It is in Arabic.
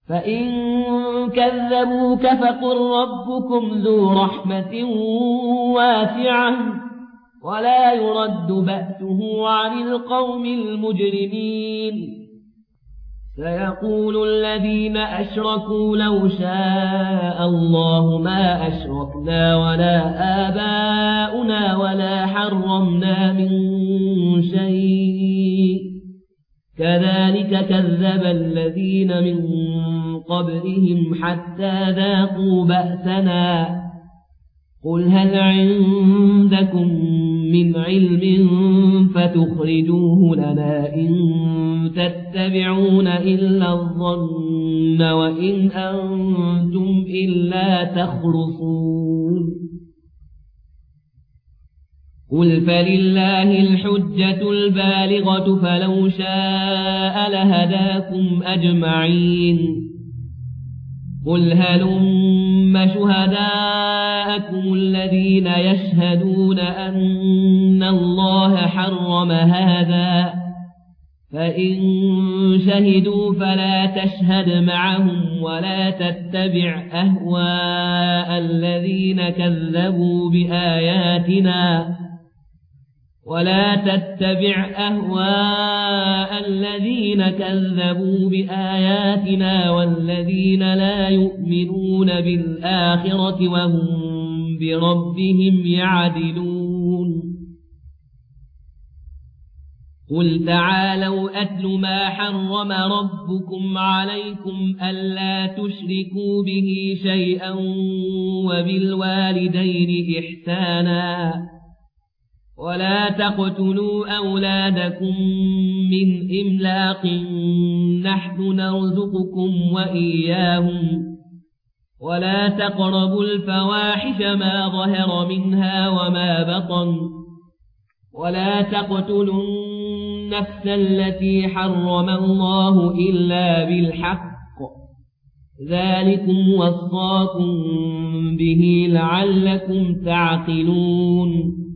فإن كذبوك فقل ربكم ذو رحمة واسعة ولا يرد بأسه عن القوم المجرمين سيقول الذين أشركوا لو شاء الله ما أشركنا ولا آباؤنا ولا حرمنا من شيء كذلك كذب الذين من قبلهم حتى ذاقوا بأسنا قل هل عندكم من علم فتخرجوه لنا إن تتبعون إلا الظن وإن أنتم إلا تخرصون قل فلله الحجة البالغة فلو شاء لهداكم أجمعين قل هلم شهداءكم الذين يشهدون أن الله حرم هذا فإن شهدوا فلا تشهد معهم ولا تتبع أهواء الذين كذبوا بآياتنا والذين لا يؤمنون بالآخرة وهم بربهم يعدلون قل تعالوا أتل ما حرم ربكم عليكم ألا تشركوا به شيئا وبالوالدين إحسانا ولا تقتلوا أولادكم من إملاق نحن نرزقكم وإياهم ولا تقربوا الفواحش ما ظهر منها وما بطن ولا تقتلوا النفس التي حرم الله إلا بالحق ذلكم وصاكم به لعلكم تعقلون